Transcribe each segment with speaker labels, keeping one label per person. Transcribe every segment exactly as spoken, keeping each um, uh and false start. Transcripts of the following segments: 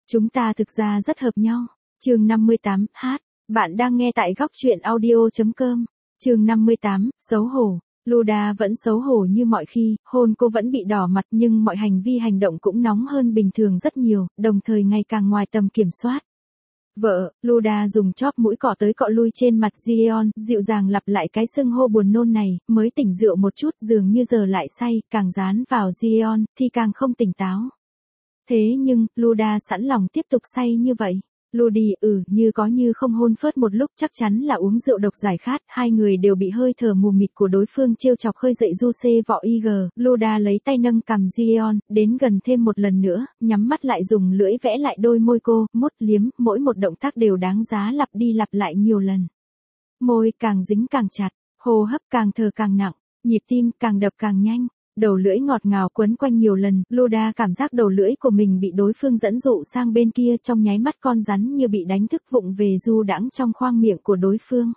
Speaker 1: Chúng ta thực ra rất hợp nhau. Chương năm mươi tám, hát. Bạn đang nghe tại góc truyện audio chấm com. Chương năm mươi tám, xấu hổ. Luda vẫn xấu hổ như mọi khi, hôn cô vẫn bị đỏ mặt nhưng mọi hành vi hành động cũng nóng hơn bình thường rất nhiều, đồng thời ngày càng ngoài tầm kiểm soát. Vợ, Luda dùng chóp mũi cọ tới cọ lui trên mặt Jeon, dịu dàng lặp lại cái xưng hô buồn nôn này, mới tỉnh rượu một chút dường như giờ lại say, càng dán vào Jeon, thì càng không tỉnh táo. Thế nhưng, Luda sẵn lòng tiếp tục say như vậy. Ludi ừ như có như không hôn phớt một lúc chắc chắn là uống rượu độc giải khát, hai người đều bị hơi thở mù mịt của đối phương trêu chọc khơi dậy du xê vọ ig. Luda lấy tay nâng cằm Jeon, đến gần thêm một lần nữa, nhắm mắt lại dùng lưỡi vẽ lại đôi môi cô, mút liếm, mỗi một động tác đều đáng giá lặp đi lặp lại nhiều lần. Môi càng dính càng chặt, hô hấp càng thở càng nặng, nhịp tim càng đập càng nhanh. Đầu lưỡi ngọt ngào quấn quanh nhiều lần, Luda cảm giác đầu lưỡi của mình bị đối phương dẫn dụ sang bên kia, trong nháy mắt con rắn như bị đánh thức vụng về du đãng trong khoang miệng của đối phương.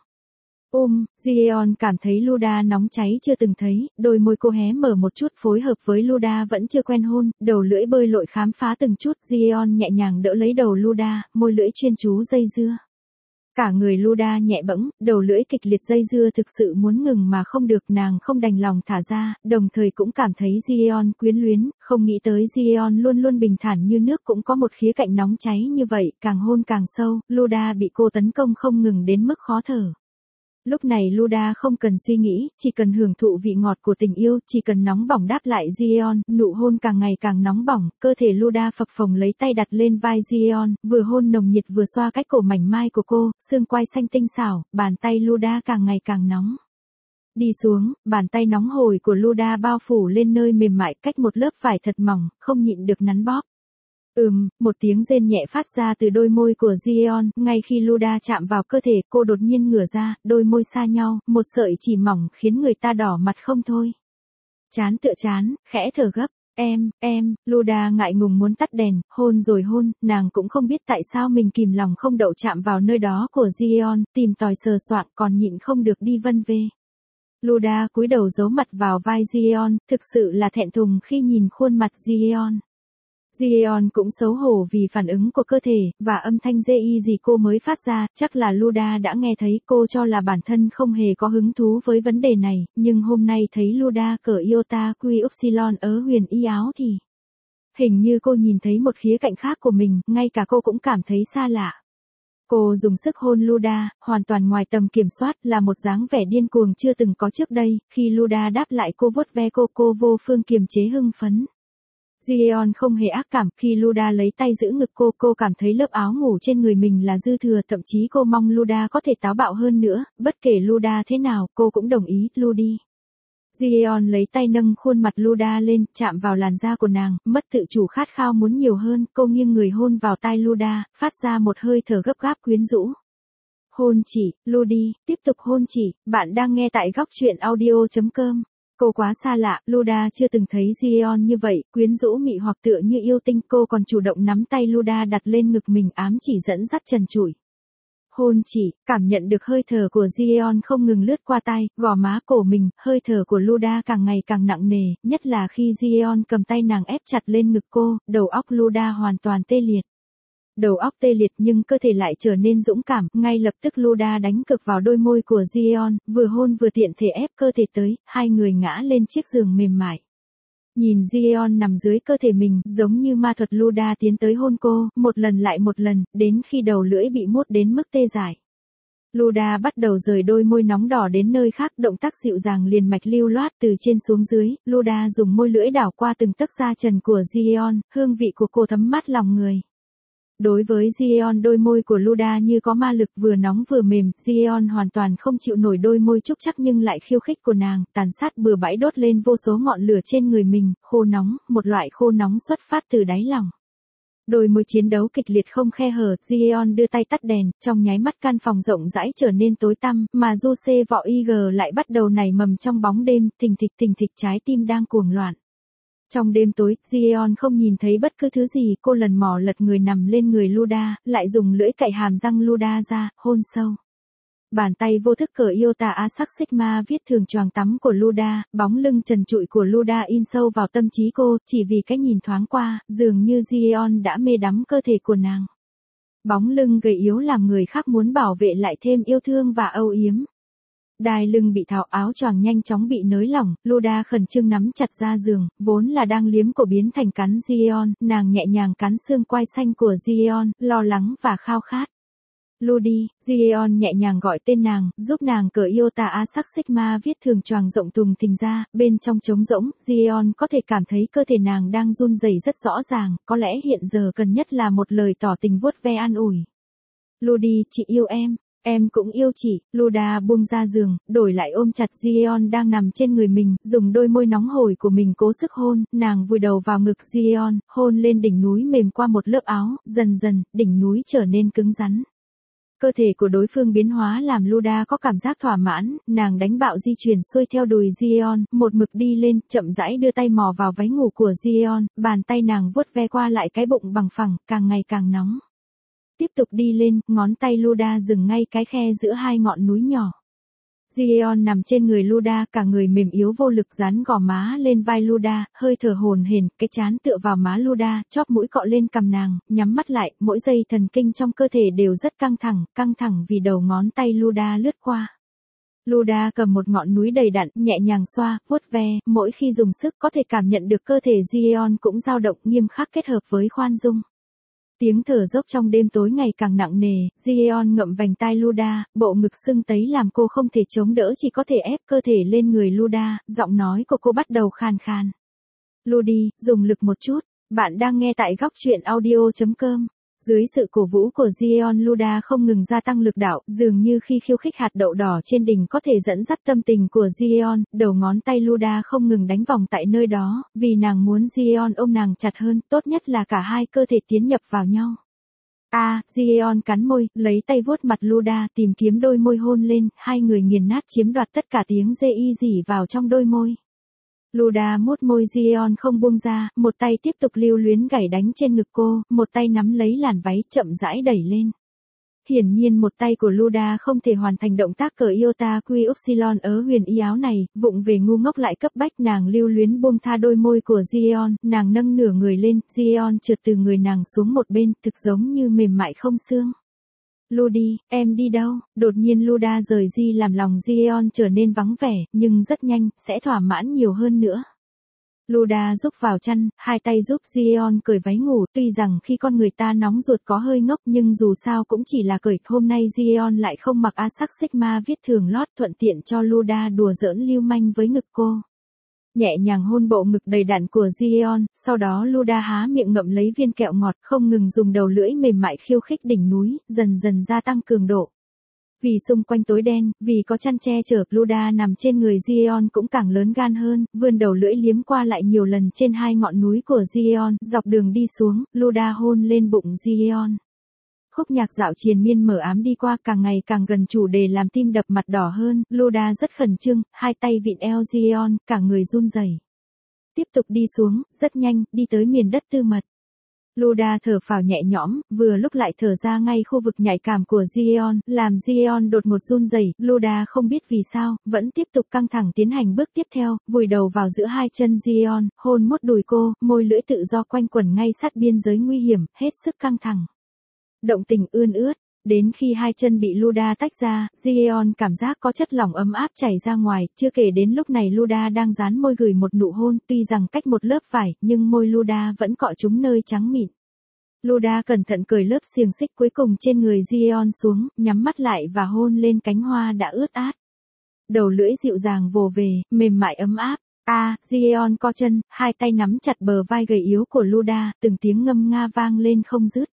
Speaker 1: Ôm, Jeon cảm thấy Luda nóng cháy chưa từng thấy, đôi môi cô hé mở một chút phối hợp với Luda vẫn chưa quen hôn, đầu lưỡi bơi lội khám phá từng chút, Jeon nhẹ nhàng đỡ lấy đầu Luda, môi lưỡi chuyên chú dây dưa. Cả người Luda nhẹ bẫng, đầu lưỡi kịch liệt dây dưa thực sự muốn ngừng mà không được, nàng không đành lòng thả ra, đồng thời cũng cảm thấy Jeon quyến luyến, không nghĩ tới Jeon luôn luôn bình thản như nước cũng có một khía cạnh nóng cháy như vậy, càng hôn càng sâu, Luda bị cô tấn công không ngừng đến mức khó thở. Lúc này Luda không cần suy nghĩ, chỉ cần hưởng thụ vị ngọt của tình yêu, chỉ cần nóng bỏng đáp lại Jeon, nụ hôn càng ngày càng nóng bỏng, cơ thể Luda phập phồng lấy tay đặt lên vai Jeon, vừa hôn nồng nhiệt vừa xoa cách cổ mảnh mai của cô, xương quai xanh tinh xảo, bàn tay Luda càng ngày càng nóng. Đi xuống, bàn tay nóng hổi của Luda bao phủ lên nơi mềm mại cách một lớp vải thật mỏng, không nhịn được nắn bóp. Ừm, một tiếng rên nhẹ phát ra từ đôi môi của Jeon, ngay khi Luda chạm vào cơ thể cô đột nhiên ngửa ra, đôi môi xa nhau, một sợi chỉ mỏng khiến người ta đỏ mặt không thôi. Chán tựa chán, khẽ thở gấp, em, em, Luda ngại ngùng muốn tắt đèn, hôn rồi hôn, nàng cũng không biết tại sao mình kìm lòng không đậu chạm vào nơi đó của Jeon, tìm tòi sờ soạng còn nhịn không được đi vân vê. Luda cúi đầu giấu mặt vào vai Jeon, thực sự là thẹn thùng khi nhìn khuôn mặt Jeon. Jeon cũng xấu hổ vì phản ứng của cơ thể, và âm thanh dê y gì cô mới phát ra, chắc là Luda đã nghe thấy, cô cho là bản thân không hề có hứng thú với vấn đề này, nhưng hôm nay thấy Luda cởi Iota Quy Upsilon ở huyền y áo thì hình như cô nhìn thấy một khía cạnh khác của mình, ngay cả cô cũng cảm thấy xa lạ. Cô dùng sức hôn Luda, hoàn toàn ngoài tầm kiểm soát, là một dáng vẻ điên cuồng chưa từng có trước đây, khi Luda đáp lại cô vuốt ve cô, cô vô phương kiềm chế hưng phấn. Jeon không hề ác cảm, khi Luda lấy tay giữ ngực cô, cô cảm thấy lớp áo ngủ trên người mình là dư thừa, thậm chí cô mong Luda có thể táo bạo hơn nữa, bất kể Luda thế nào, cô cũng đồng ý, Ludi. Jeon lấy tay nâng khuôn mặt Luda lên, chạm vào làn da của nàng, mất tự chủ khát khao muốn nhiều hơn, cô nghiêng người hôn vào tai Luda, phát ra một hơi thở gấp gáp quyến rũ. Hôn chị, Ludi, tiếp tục hôn chị, bạn đang nghe tại góc truyện audio chấm com. Cô quá xa lạ, Luda chưa từng thấy Jeon như vậy, quyến rũ mị hoặc tựa như yêu tinh, cô còn chủ động nắm tay Luda đặt lên ngực mình ám chỉ dẫn dắt trần trụi. Hôn chị, cảm nhận được hơi thở của Jeon không ngừng lướt qua tai, gò má cổ mình, hơi thở của Luda càng ngày càng nặng nề, nhất là khi Jeon cầm tay nàng ép chặt lên ngực cô, đầu óc Luda hoàn toàn tê liệt. Đầu óc tê liệt nhưng cơ thể lại trở nên dũng cảm, ngay lập tức Luda đánh cực vào đôi môi của Jeon, vừa hôn vừa tiện thể ép cơ thể tới, hai người ngã lên chiếc giường mềm mại. Nhìn Jeon nằm dưới cơ thể mình, giống như ma thuật, Luda tiến tới hôn cô, một lần lại một lần, đến khi đầu lưỡi bị mốt đến mức tê dại. Luda bắt đầu rời đôi môi nóng đỏ đến nơi khác, động tác dịu dàng liền mạch lưu loát từ trên xuống dưới, Luda dùng môi lưỡi đảo qua từng tấc da trần của Jeon, hương vị của cô thấm mát lòng người. Đối với Jeon, đôi môi của Luda như có ma lực, vừa nóng vừa mềm, Jeon hoàn toàn không chịu nổi đôi môi trúc chắc nhưng lại khiêu khích của nàng, tàn sát bừa bãi đốt lên vô số ngọn lửa trên người mình, khô nóng, một loại khô nóng xuất phát từ đáy lòng. Đôi môi chiến đấu kịch liệt không khe hở, Jeon đưa tay tắt đèn, trong nháy mắt căn phòng rộng rãi trở nên tối tăm, mà Jose vọ ig lại bắt đầu nảy mầm trong bóng đêm, thình thịch thình thịch trái tim đang cuồng loạn. Trong đêm tối, Jeon không nhìn thấy bất cứ thứ gì, cô lần mò lật người nằm lên người Luda, lại dùng lưỡi cạy hàm răng Luda ra, hôn sâu. bàn tay vô thức cờ Iota Asac Sigma viết thường choàng tắm của Luda, bóng lưng trần trụi của Luda in sâu vào tâm trí cô, chỉ vì cái nhìn thoáng qua, dường như Gideon đã mê đắm cơ thể của nàng. Bóng lưng gầy yếu làm người khác muốn bảo vệ lại thêm yêu thương và âu yếm. Đai lưng bị tháo, áo choàng nhanh chóng bị nới lỏng, Luda khẩn trương nắm chặt ra giường, vốn là đang liếm cổ biến thành cắn Gideon, nàng nhẹ nhàng cắn xương quai xanh của Gideon, lo lắng và khao khát. Ludi, Gideon nhẹ nhàng gọi tên nàng, giúp nàng cởi Iota Asac Sigma viết thường choàng rộng thùng thình ra, bên trong trống rỗng, Gideon có thể cảm thấy cơ thể nàng đang run rẩy rất rõ ràng, có lẽ hiện giờ cần nhất là một lời tỏ tình vuốt ve an ủi. Ludi, chị yêu em. Em cũng yêu chị. Luda buông ra giường, đổi lại ôm chặt Gideon đang nằm trên người mình, dùng đôi môi nóng hổi của mình cố sức hôn, nàng vùi đầu vào ngực Gideon, hôn lên đỉnh núi mềm qua một lớp áo, dần dần, đỉnh núi trở nên cứng rắn. Cơ thể của đối phương biến hóa làm Luda có cảm giác thỏa mãn, nàng đánh bạo di chuyển xuôi theo đùi Gideon, một mực đi lên, chậm rãi đưa tay mò vào váy ngủ của Gideon, bàn tay nàng vuốt ve qua lại cái bụng bằng phẳng, càng ngày càng nóng. Tiếp tục đi lên, ngón tay Luda dừng ngay cái khe giữa hai ngọn núi nhỏ. Gideon nằm trên người Luda, cả người mềm yếu vô lực dán gò má lên vai Luda, hơi thở hổn hển, cái trán tựa vào má Luda, chóp mũi cọ lên cằm nàng, nhắm mắt lại, mỗi dây thần kinh trong cơ thể đều rất căng thẳng, căng thẳng vì đầu ngón tay Luda lướt qua. Luda cầm một ngọn núi đầy đặn, nhẹ nhàng xoa, vuốt ve, mỗi khi dùng sức có thể cảm nhận được cơ thể Gideon cũng dao động nghiêm khắc kết hợp với khoan dung. Tiếng thở dốc trong đêm tối ngày càng nặng nề, Gideon ngậm vành tai Luda, bộ ngực sưng tấy làm cô không thể chống đỡ, chỉ có thể ép cơ thể lên người Luda, giọng nói của cô bắt đầu khàn khàn. Ludi, dùng lực một chút, bạn đang nghe tại góc truyện audio chấm com. Dưới sự cổ vũ của Gideon, Luda không ngừng gia tăng lực đạo, dường như khi khiêu khích hạt đậu đỏ trên đỉnh có thể dẫn dắt tâm tình của Gideon, đầu ngón tay Luda không ngừng đánh vòng tại nơi đó, vì nàng muốn Gideon ôm nàng chặt hơn, tốt nhất là cả hai cơ thể tiến nhập vào nhau. A, à, Gideon cắn môi, lấy tay vuốt mặt Luda, tìm kiếm đôi môi hôn lên, hai người nghiền nát chiếm đoạt tất cả tiếng dê y dỉ vào trong đôi môi. Luda mút môi Gideon không buông ra, một tay tiếp tục lưu luyến gảy đánh trên ngực cô, một tay nắm lấy làn váy chậm rãi đẩy lên. Hiển nhiên một tay của Luda không thể hoàn thành động tác cờ Iota Quy Upsilon ở huyền y áo này, vụng về ngu ngốc lại cấp bách, nàng lưu luyến buông tha đôi môi của Gideon, nàng nâng nửa người lên, Gideon trượt từ người nàng xuống một bên, thực giống như mềm mại không xương. Ludi, em đi đâu? Đột nhiên Luda rời Di làm lòng Gideon trở nên vắng vẻ, nhưng rất nhanh, sẽ thỏa mãn nhiều hơn nữa. Luda rúc vào chăn, hai tay giúp Gideon cởi váy ngủ, tuy rằng khi con người ta nóng ruột có hơi ngốc nhưng dù sao cũng chỉ là cởi, hôm nay Gideon lại không mặc Asac Sigma viết thường lót, thuận tiện cho Luda đùa giỡn lưu manh với ngực cô. Nhẹ nhàng hôn bộ ngực đầy đặn của Gideon, sau đó Luda há miệng ngậm lấy viên kẹo ngọt, không ngừng dùng đầu lưỡi mềm mại khiêu khích đỉnh núi, dần dần gia tăng cường độ. Vì xung quanh tối đen, vì có chăn che chở, Luda nằm trên người Gideon cũng càng lớn gan hơn, vươn đầu lưỡi liếm qua lại nhiều lần trên hai ngọn núi của Gideon, dọc đường đi xuống, Luda hôn lên bụng Gideon. Khúc nhạc dạo triền miên mở ám đi qua, càng ngày càng gần chủ đề làm tim đập mặt đỏ hơn, Luda rất khẩn trương, hai tay vịn eo Gideon, cả người run rẩy. Tiếp tục đi xuống, rất nhanh, đi tới miền đất tư mật. Luda thở phào nhẹ nhõm, vừa lúc lại thở ra ngay khu vực nhạy cảm của Gideon, làm Gideon đột ngột run rẩy. Luda không biết vì sao, vẫn tiếp tục căng thẳng tiến hành bước tiếp theo, vùi đầu vào giữa hai chân Gideon, hôn mốt đùi cô, môi lưỡi tự do quanh quẩn ngay sát biên giới nguy hiểm, hết sức căng thẳng. Động tình ươn ướt, đến khi hai chân bị Luda tách ra, Gideon cảm giác có chất lỏng ấm áp chảy ra ngoài, chưa kể đến lúc này Luda đang dán môi gửi một nụ hôn, tuy rằng cách một lớp vải, nhưng môi Luda vẫn cọ trúng nơi trắng mịn. Luda cẩn thận cởi lớp xiềng xích cuối cùng trên người Gideon xuống, nhắm mắt lại và hôn lên cánh hoa đã ướt át. Đầu lưỡi dịu dàng vồ về, mềm mại ấm áp. A, à, Gideon co chân, hai tay nắm chặt bờ vai gầy yếu của Luda, từng tiếng ngâm nga vang lên không dứt.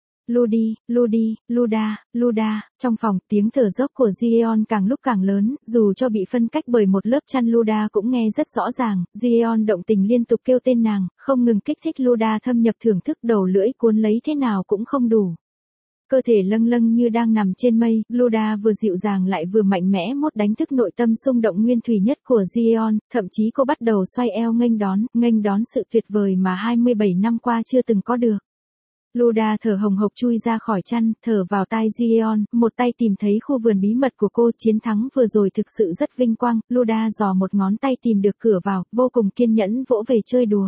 Speaker 1: Ludi, Ludi, Luda, Luda, trong phòng, tiếng thở dốc của Gideon càng lúc càng lớn, dù cho bị phân cách bởi một lớp chăn Luda cũng nghe rất rõ ràng, Gideon động tình liên tục kêu tên nàng, không ngừng kích thích Luda thâm nhập thưởng thức, đầu lưỡi cuốn lấy thế nào cũng không đủ. Cơ thể lâng lâng như đang nằm trên mây, Luda vừa dịu dàng lại vừa mạnh mẽ mốt đánh thức nội tâm xung động nguyên thủy nhất của Gideon, thậm chí cô bắt đầu xoay eo nghênh đón, nghênh đón sự tuyệt vời mà hai mươi bảy năm qua chưa từng có được. Luda thở hồng hộc chui ra khỏi chăn, thở vào tai Gideon, một tay tìm thấy khu vườn bí mật của cô. Chiến thắng vừa rồi thực sự rất vinh quang. Luda giò một ngón tay tìm được cửa vào, vô cùng kiên nhẫn vỗ về chơi đùa.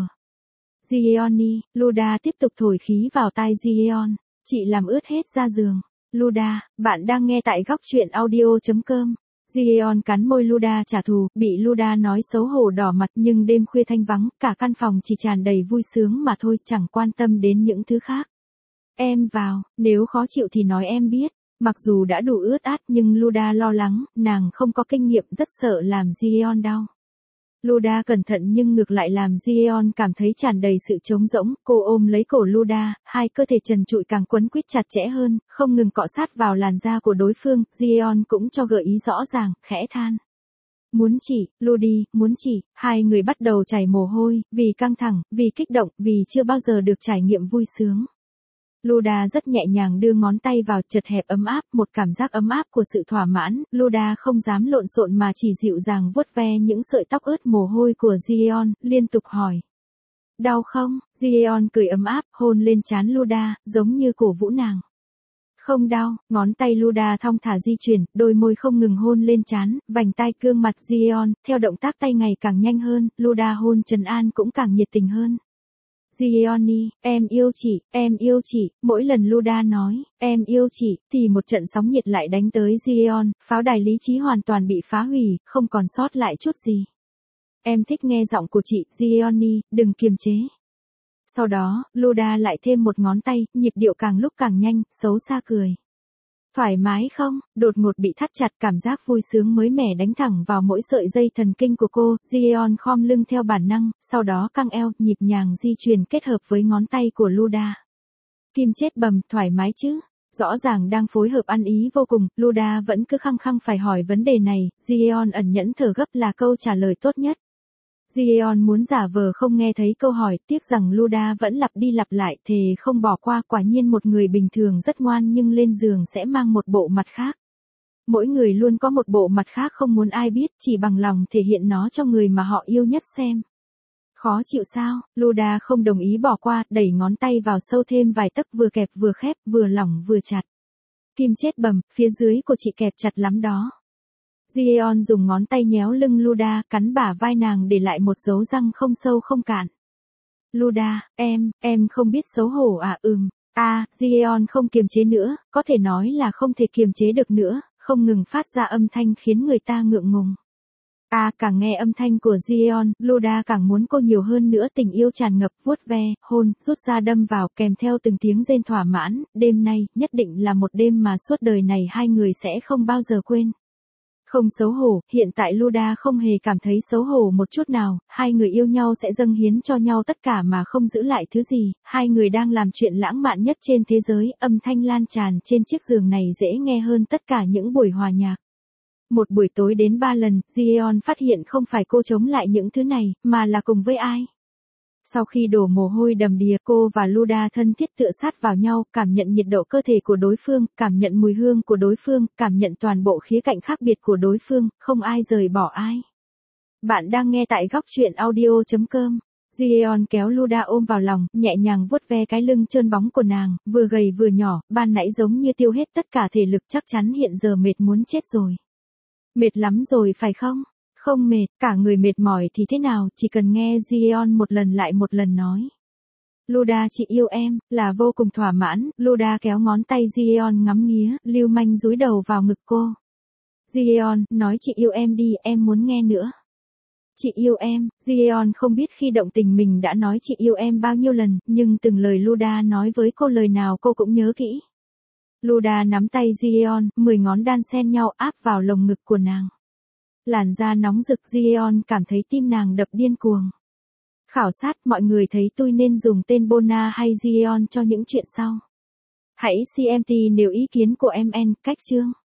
Speaker 1: Gideoni, Luda tiếp tục thổi khí vào tai Gideon. Chị làm ướt hết da giường. Luda, bạn đang nghe tại góc truyện audio.com. Gideon cắn môi Luda trả thù, bị Luda nói xấu hổ đỏ mặt, nhưng đêm khuya thanh vắng, cả căn phòng chỉ tràn đầy vui sướng mà thôi, chẳng quan tâm đến những thứ khác. Em vào, nếu khó chịu thì nói em biết. Mặc dù đã đủ ướt át nhưng Luda lo lắng, nàng không có kinh nghiệm, rất sợ làm Gideon đau. Luda cẩn thận nhưng ngược lại làm Gideon cảm thấy tràn đầy sự trống rỗng. Cô ôm lấy cổ Luda, hai cơ thể trần trụi càng quấn quýt chặt chẽ hơn, không ngừng cọ sát vào làn da của đối phương. Gideon cũng cho gợi ý rõ ràng, khẽ than. Muốn chỉ, Ludi, muốn chỉ. Hai người bắt đầu chảy mồ hôi, vì căng thẳng, vì kích động, vì chưa bao giờ được trải nghiệm vui sướng. Luda rất nhẹ nhàng đưa ngón tay vào, chật hẹp ấm áp, một cảm giác ấm áp của sự thỏa mãn. Luda không dám lộn xộn mà chỉ dịu dàng vuốt ve những sợi tóc ướt mồ hôi của Gideon, liên tục hỏi. Đau không? Gideon cười ấm áp, hôn lên trán Luda, giống như cổ vũ nàng. Không đau. Ngón tay Luda thong thả di chuyển, đôi môi không ngừng hôn lên trán, vành tai cương mặt Gideon, theo động tác tay ngày càng nhanh hơn, Luda hôn trấn an cũng càng nhiệt tình hơn. Gideoni, em yêu chị, em yêu chị. Mỗi lần Luda nói, em yêu chị, thì một trận sóng nhiệt lại đánh tới Gideon, pháo đài lý trí hoàn toàn bị phá hủy, không còn sót lại chút gì. Em thích nghe giọng của chị, Gideoni, đừng kiềm chế. Sau đó, Luda lại thêm một ngón tay, nhịp điệu càng lúc càng nhanh, xấu xa cười. Thoải mái không? Đột ngột bị thắt chặt, cảm giác vui sướng mới mẻ đánh thẳng vào mỗi sợi dây thần kinh của cô. Gideon khom lưng theo bản năng, sau đó căng eo, nhịp nhàng di chuyển kết hợp với ngón tay của Luda. Kim chết bầm, thoải mái chứ? Rõ ràng đang phối hợp ăn ý vô cùng, Luda vẫn cứ khăng khăng phải hỏi vấn đề này. Gideon ẩn nhẫn thở gấp là câu trả lời tốt nhất. Gideon muốn giả vờ không nghe thấy câu hỏi, tiếc rằng Luda vẫn lặp đi lặp lại, thề không bỏ qua. Quả nhiên một người bình thường rất ngoan nhưng lên giường sẽ mang một bộ mặt khác. Mỗi người luôn có một bộ mặt khác không muốn ai biết, chỉ bằng lòng thể hiện nó cho người mà họ yêu nhất xem. Khó chịu sao? Luda không đồng ý bỏ qua, đẩy ngón tay vào sâu thêm vài tấc, vừa kẹp vừa khép, vừa lỏng vừa chặt. Kim chết bầm, phía dưới của chị kẹp chặt lắm đó. Gideon dùng ngón tay nhéo lưng Luda, cắn bả vai nàng để lại một dấu răng không sâu không cạn. Luda, em, em không biết xấu hổ à? Ừm. À, Gideon không kiềm chế nữa, có thể nói là không thể kiềm chế được nữa, không ngừng phát ra âm thanh khiến người ta ngượng ngùng. À, càng nghe âm thanh của Gideon, Luda càng muốn cô nhiều hơn nữa, tình yêu tràn ngập, vuốt ve, hôn, rút ra đâm vào, kèm theo từng tiếng rên thỏa mãn. Đêm nay, nhất định là một đêm mà suốt đời này hai người sẽ không bao giờ quên. Không xấu hổ, hiện tại Luda không hề cảm thấy xấu hổ một chút nào, hai người yêu nhau sẽ dâng hiến cho nhau tất cả mà không giữ lại thứ gì, hai người đang làm chuyện lãng mạn nhất trên thế giới, âm thanh lan tràn trên chiếc giường này dễ nghe hơn tất cả những buổi hòa nhạc. Một buổi tối đến ba lần, Gideon phát hiện không phải cô chống lại những thứ này, mà là cùng với ai. Sau khi đổ mồ hôi đầm đìa, cô và Luda thân thiết tựa sát vào nhau, cảm nhận nhiệt độ cơ thể của đối phương, cảm nhận mùi hương của đối phương, cảm nhận toàn bộ khía cạnh khác biệt của đối phương, không ai rời bỏ ai. Bạn đang nghe tại góc truyện audio.com. Gideon kéo Luda ôm vào lòng, nhẹ nhàng vuốt ve cái lưng trơn bóng của nàng, vừa gầy vừa nhỏ, ban nãy giống như tiêu hết tất cả thể lực, chắc chắn hiện giờ mệt muốn chết rồi. Mệt lắm rồi phải không? Không mệt, cả người mệt mỏi thì thế nào, chỉ cần nghe Gideon một lần lại một lần nói. Luda chị yêu em, là vô cùng thỏa mãn. Luda kéo ngón tay Gideon ngắm nghía, lưu manh dúi đầu vào ngực cô. Gideon, nói chị yêu em đi, em muốn nghe nữa. Chị yêu em. Gideon không biết khi động tình mình đã nói chị yêu em bao nhiêu lần, nhưng từng lời Luda nói với cô lời nào cô cũng nhớ kỹ. Luda nắm tay Gideon, mười ngón đan xen nhau áp vào lồng ngực của nàng. Làn da nóng rực, Gideon cảm thấy tim nàng đập điên cuồng. Khảo sát, mọi người thấy tôi nên dùng tên Bona hay Gideon cho những chuyện sau. Hãy xê em tê nếu ý kiến của em en, cách chương.